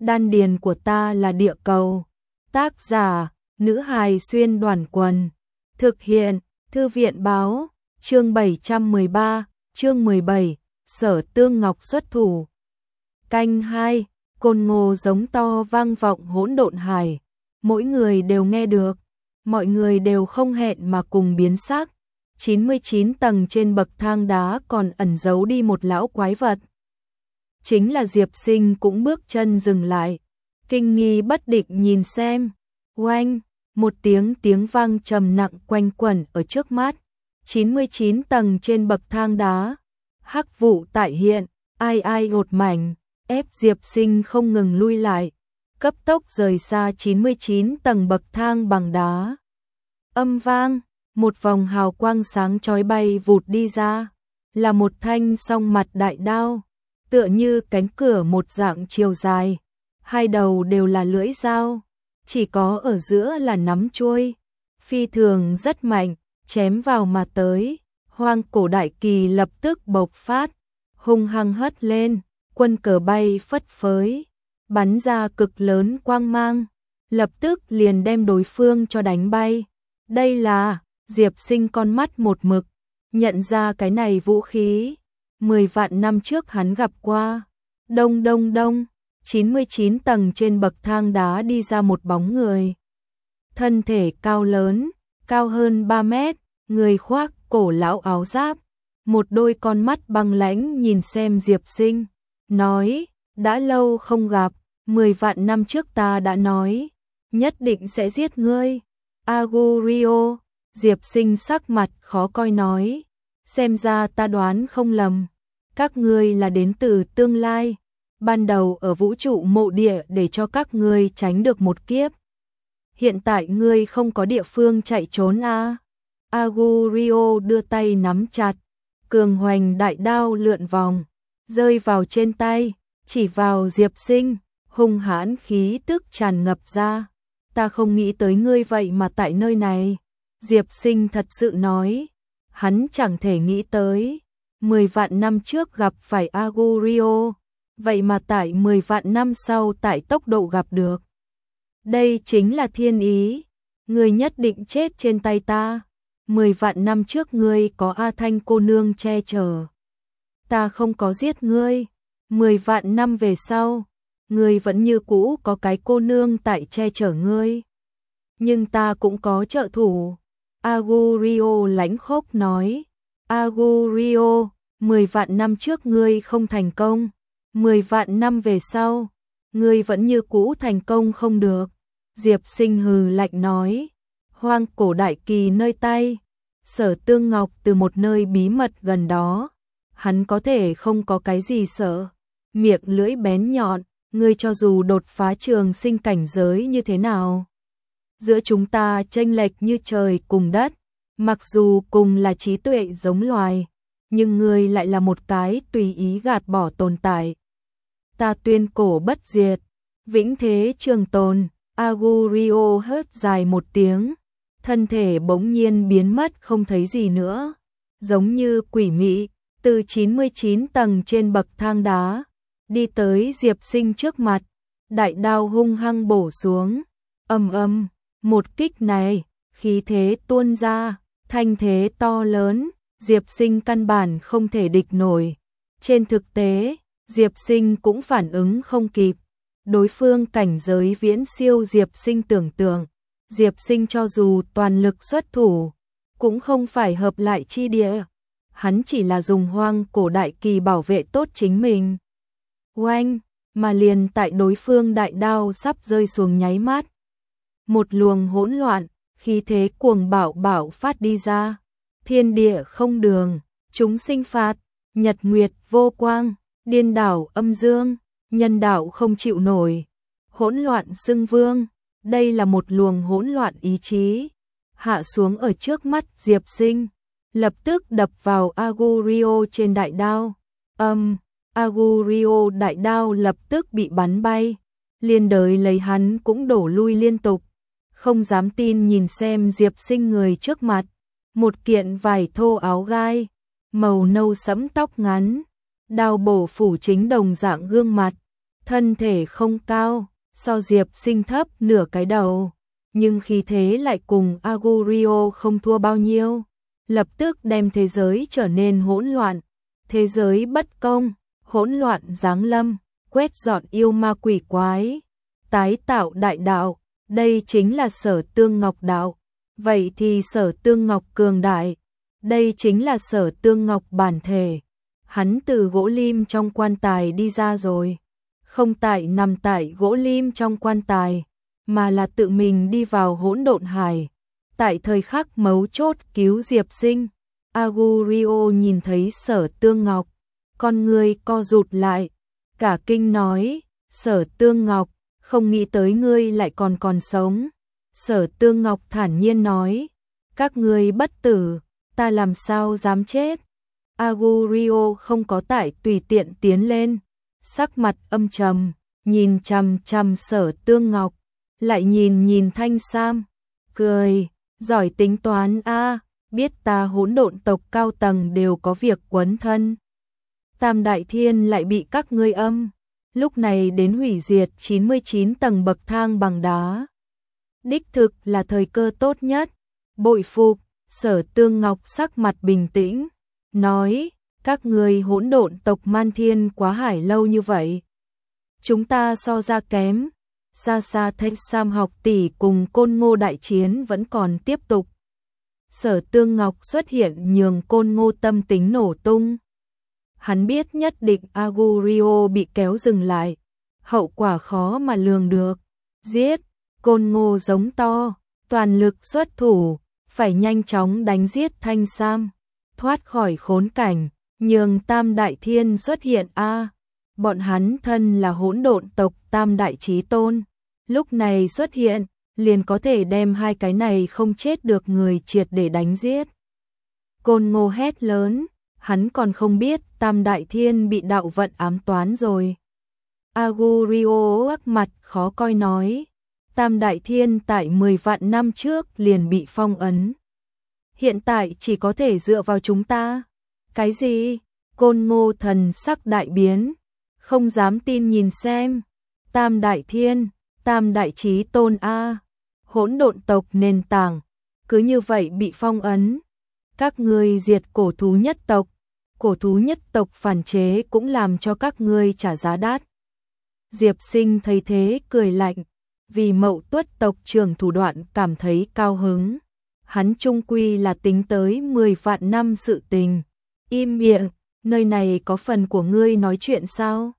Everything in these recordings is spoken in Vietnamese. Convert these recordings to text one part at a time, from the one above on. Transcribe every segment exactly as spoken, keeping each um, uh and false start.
đan điền của ta là địa cầu. Tác giả, nữ hài xuyên đoàn quần. Thực hiện, thư viện báo, chương bảy trăm mười ba, chương mười bảy, Sở Tương Ngọc xuất thủ. Canh hai, côn ngô giống to vang vọng hỗn độn hải. Mỗi người đều nghe được, mọi người đều không hẹn mà cùng biến sắc. chín mươi chín tầng trên bậc thang đá còn ẩn giấu đi một lão quái vật. Chính là Diệp Sinh cũng bước chân dừng lại, kinh nghi bất định nhìn xem. Oanh, một tiếng tiếng vang trầm nặng quanh quẩn ở trước mắt. chín mươi chín tầng trên bậc thang đá, hắc vụ tại hiện, ai ai gột mảnh, ép Diệp Sinh không ngừng lui lại, cấp tốc rời xa chín mươi chín tầng bậc thang bằng đá. Âm vang, một vòng hào quang sáng chói bay vụt đi ra, là một thanh song mặt đại đao, tựa như cánh cửa một dạng chiều dài, hai đầu đều là lưỡi dao, chỉ có ở giữa là nắm chuôi, phi thường rất mạnh, chém vào mà tới. Hoang cổ đại kỳ lập tức bộc phát, hung hăng hất lên, quân cờ bay phất phới, bắn ra cực lớn quang mang, lập tức liền đem đối phương cho đánh bay. Đây là, Diệp Sinh con mắt một mực, nhận ra cái này vũ khí, mười vạn năm trước hắn gặp qua. Đông đông đông, chín mươi chín tầng trên bậc thang đá đi ra một bóng người. Thân thể cao lớn, cao hơn ba mét, người khoác cổ lão áo giáp, một đôi con mắt băng lãnh nhìn xem Diệp Sinh, nói, đã lâu không gặp, mười vạn năm trước ta đã nói, nhất định sẽ giết ngươi. Agurio, Diệp Sinh sắc mặt khó coi nói, xem ra ta đoán không lầm, các ngươi là đến từ tương lai, ban đầu ở vũ trụ mộ địa để cho các ngươi tránh được một kiếp. Hiện tại ngươi không có địa phương chạy trốn à? Agurio đưa tay nắm chặt, cường hoành đại đao lượn vòng, rơi vào trên tay, chỉ vào Diệp Sinh, hung hãn khí tức tràn ngập ra. Ta không nghĩ tới ngươi vậy mà tại nơi này. Diệp Sinh thật sự nói, hắn chẳng thể nghĩ tới, mười vạn năm trước gặp phải Agurio, vậy mà tại mười vạn năm sau tại tốc độ gặp được. Đây chính là thiên ý, ngươi nhất định chết trên tay ta. Mười vạn năm trước ngươi có A Thanh cô nương che chở, ta không có giết ngươi. Mười vạn năm về sau, ngươi vẫn như cũ có cái cô nương tại che chở ngươi, nhưng ta cũng có trợ thủ. Agurio lãnh khốc nói, Agurio, mười vạn năm trước ngươi không thành công, mười vạn năm về sau, ngươi vẫn như cũ thành công không được. Diệp Sinh hừ lạnh nói, hoang cổ đại kỳ nơi tay, Sở Tương Ngọc từ một nơi bí mật gần đó, hắn có thể không có cái gì sợ, miệng lưỡi bén nhọn, ngươi cho dù đột phá trường sinh cảnh giới như thế nào, giữa chúng ta chênh lệch như trời cùng đất, mặc dù cùng là trí tuệ giống loài, nhưng ngươi lại là một cái tùy ý gạt bỏ tồn tại. Ta tuyên cổ bất diệt, vĩnh thế trường tồn. Agurio hớt dài một tiếng, thân thể bỗng nhiên biến mất không thấy gì nữa, giống như quỷ mị, từ chín mươi chín tầng trên bậc thang đá, đi tới Diệp Sinh trước mặt, đại đao hung hăng bổ xuống, ầm ầm, một kích này, khí thế tuôn ra, thanh thế to lớn, Diệp Sinh căn bản không thể địch nổi. Trên thực tế, Diệp Sinh cũng phản ứng không kịp. Đối phương cảnh giới viễn siêu Diệp Sinh tưởng tượng, Diệp Sinh cho dù toàn lực xuất thủ, cũng không phải hợp lại chi địa, hắn chỉ là dùng hoang cổ đại kỳ bảo vệ tốt chính mình. Oanh, mà liền tại đối phương đại đao sắp rơi xuống nháy mắt, một luồng hỗn loạn, khí thế cuồng bạo bạo phát đi ra, thiên địa không đường, chúng sinh phạt, nhật nguyệt vô quang, điên đảo âm dương, nhân đạo không chịu nổi, hỗn loạn xưng vương. Đây là một luồng hỗn loạn ý chí, hạ xuống ở trước mắt Diệp Sinh, lập tức đập vào Agurio trên đại đao. Âm, um, Agurio đại đao lập tức bị bắn bay, liên đới lấy hắn cũng đổ lui liên tục, không dám tin nhìn xem Diệp Sinh người trước mặt, một kiện vải thô áo gai, màu nâu sẫm tóc ngắn, đao bổ phủ chính đồng dạng gương mặt, thân thể không cao, so Diệp Sinh thấp nửa cái đầu, nhưng khí thế lại cùng Agurio không thua bao nhiêu, lập tức đem thế giới trở nên hỗn loạn, thế giới bất công, hỗn loạn giáng lâm, quét dọn yêu ma quỷ quái, tái tạo đại đạo, đây chính là Sở Tương Ngọc đạo. Vậy thì Sở Tương Ngọc cường đại, đây chính là Sở Tương Ngọc bản thể. Hắn từ gỗ lim trong quan tài đi ra rồi, không tại nằm tại gỗ lim trong quan tài, mà là tự mình đi vào hỗn độn hải. Tại thời khắc mấu chốt cứu Diệp Sinh, Agurio nhìn thấy Sở Tương Ngọc, con người co rụt lại, cả kinh nói, Sở Tương Ngọc, không nghĩ tới ngươi lại còn còn sống. Sở Tương Ngọc thản nhiên nói, các ngươi bất tử, ta làm sao dám chết. Agurio không có tại tùy tiện tiến lên, sắc mặt âm trầm, nhìn chằm chằm Sở Tương Ngọc, lại nhìn nhìn Thanh Sam, cười, giỏi tính toán a, biết ta hỗn độn tộc cao tầng đều có việc quấn thân. Tam Đại Thiên lại bị các ngươi âm, lúc này đến hủy diệt chín mươi chín tầng bậc thang bằng đá. Đích thực là thời cơ tốt nhất, bội phục. Sở Tương Ngọc sắc mặt bình tĩnh, nói, các ngươi hỗn độn tộc Man Thiên quá hải lâu như vậy. Chúng ta so ra kém, xa xa Thanh Sam học tỷ cùng Côn Ngô đại chiến vẫn còn tiếp tục. Sở Tương Ngọc xuất hiện nhường Côn Ngô tâm tính nổ tung. Hắn biết nhất định Agurio bị kéo dừng lại, hậu quả khó mà lường được. Giết, Côn Ngô giống to, toàn lực xuất thủ, phải nhanh chóng đánh giết Thanh Sam, thoát khỏi khốn cảnh, nhường Tam Đại Thiên xuất hiện a. Bọn hắn thân là hỗn độn tộc Tam Đại Chí Tôn, lúc này xuất hiện, liền có thể đem hai cái này không chết được người triệt để đánh giết. Côn Ngô hét lớn, hắn còn không biết Tam Đại Thiên bị đạo vận ám toán rồi. Agurio ác mặt khó coi nói, Tam Đại Thiên tại mười vạn năm trước liền bị phong ấn. Hiện tại chỉ có thể dựa vào chúng ta. Cái gì? Côn Ngô thần sắc đại biến, không dám tin nhìn xem. Tam Đại Thiên, Tam Đại Chí Tôn a, hỗn độn tộc nền tảng, cứ như vậy bị phong ấn. Các ngươi diệt cổ thú nhất tộc, cổ thú nhất tộc phản chế cũng làm cho các ngươi trả giá đắt. Diệp Sinh thấy thế cười lạnh, vì Mậu Tuất tộc trưởng thủ đoạn cảm thấy cao hứng. Hắn chung quy là tính tới mười vạn năm sự tình. Im miệng, nơi này có phần của ngươi nói chuyện sao?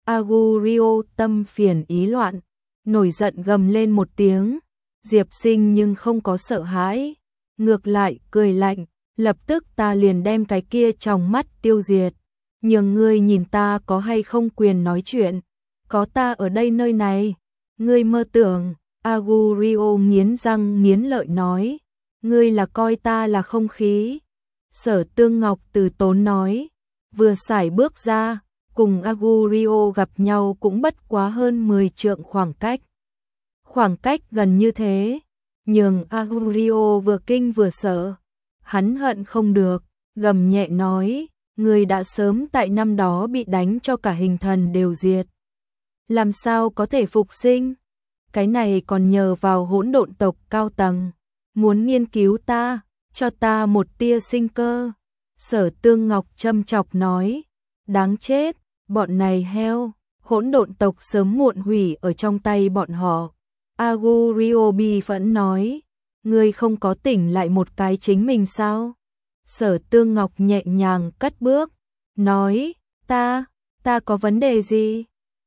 Agurio tâm phiền ý loạn, nổi giận gầm lên một tiếng. Diệp Sinh nhưng không có sợ hãi, ngược lại cười lạnh, lập tức ta liền đem cái kia trong mắt tiêu diệt. Nhưng ngươi nhìn ta có hay không quyền nói chuyện? Có ta ở đây nơi này. Ngươi mơ tưởng, Agurio nghiến răng nghiến lợi nói, ngươi là coi ta là không khí. Sở Tương Ngọc từ tốn nói, vừa sải bước ra, cùng Agurio gặp nhau cũng bất quá hơn mười trượng khoảng cách. Khoảng cách gần như thế, nhưng Agurio vừa kinh vừa sợ, hắn hận không được, gầm nhẹ nói, ngươi đã sớm tại năm đó bị đánh cho cả hình thần đều diệt. Làm sao có thể phục sinh? Cái này còn nhờ vào hỗn độn tộc cao tầng, muốn nghiên cứu ta, cho ta một tia sinh cơ. Sở Tương Ngọc châm chọc nói, đáng chết, bọn này heo, hỗn độn tộc sớm muộn hủy ở trong tay bọn họ. Agurio bi phẫn nói, ngươi không có tỉnh lại một cái chính mình sao? Sở Tương Ngọc nhẹ nhàng cất bước, nói, ta, ta có vấn đề gì?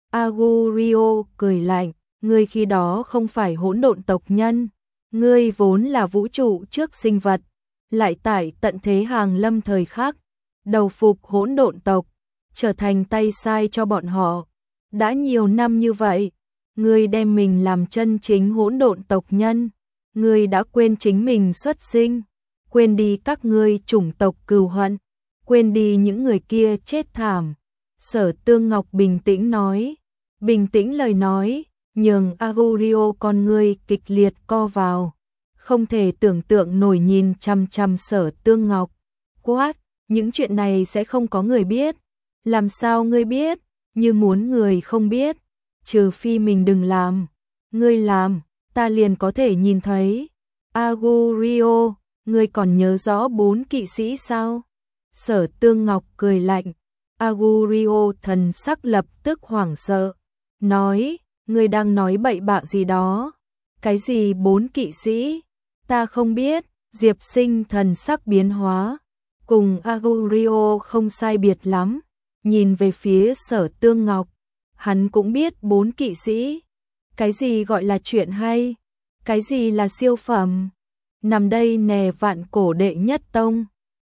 Agurio cười lạnh, ngươi khi đó không phải hỗn độn tộc nhân, ngươi vốn là vũ trụ trước sinh vật, lại tại tận thế hàng lâm thời khắc, đầu phục hỗn độn tộc, trở thành tay sai cho bọn họ. Đã nhiều năm như vậy, ngươi đem mình làm chân chính hỗn độn tộc nhân, ngươi đã quên chính mình xuất sinh, quên đi các ngươi chủng tộc cừu hận, quên đi những người kia chết thảm. Sở Tương Ngọc bình tĩnh nói, bình tĩnh lời nói, nhường Agurio con ngươi kịch liệt co vào, không thể tưởng tượng nổi nhìn chăm chăm Sở Tương Ngọc, quát, những chuyện này sẽ không có người biết. Làm sao ngươi biết? Như muốn người không biết, trừ phi mình đừng làm. Ngươi làm, ta liền có thể nhìn thấy. Agurio, ngươi còn nhớ rõ bốn kỵ sĩ sao? Sở Tương Ngọc cười lạnh. Agurio thần sắc lập tức hoảng sợ, nói, ngươi đang nói bậy bạ gì đó? Cái gì bốn kỵ sĩ? Ta không biết. Diệp Sinh thần sắc biến hóa, cùng Agurio không sai biệt lắm, nhìn về phía Sở Tương Ngọc, hắn cũng biết bốn kỵ sĩ. Cái gì gọi là chuyện hay? Cái gì là siêu phẩm? Nằm đây nè vạn cổ đệ nhất tông.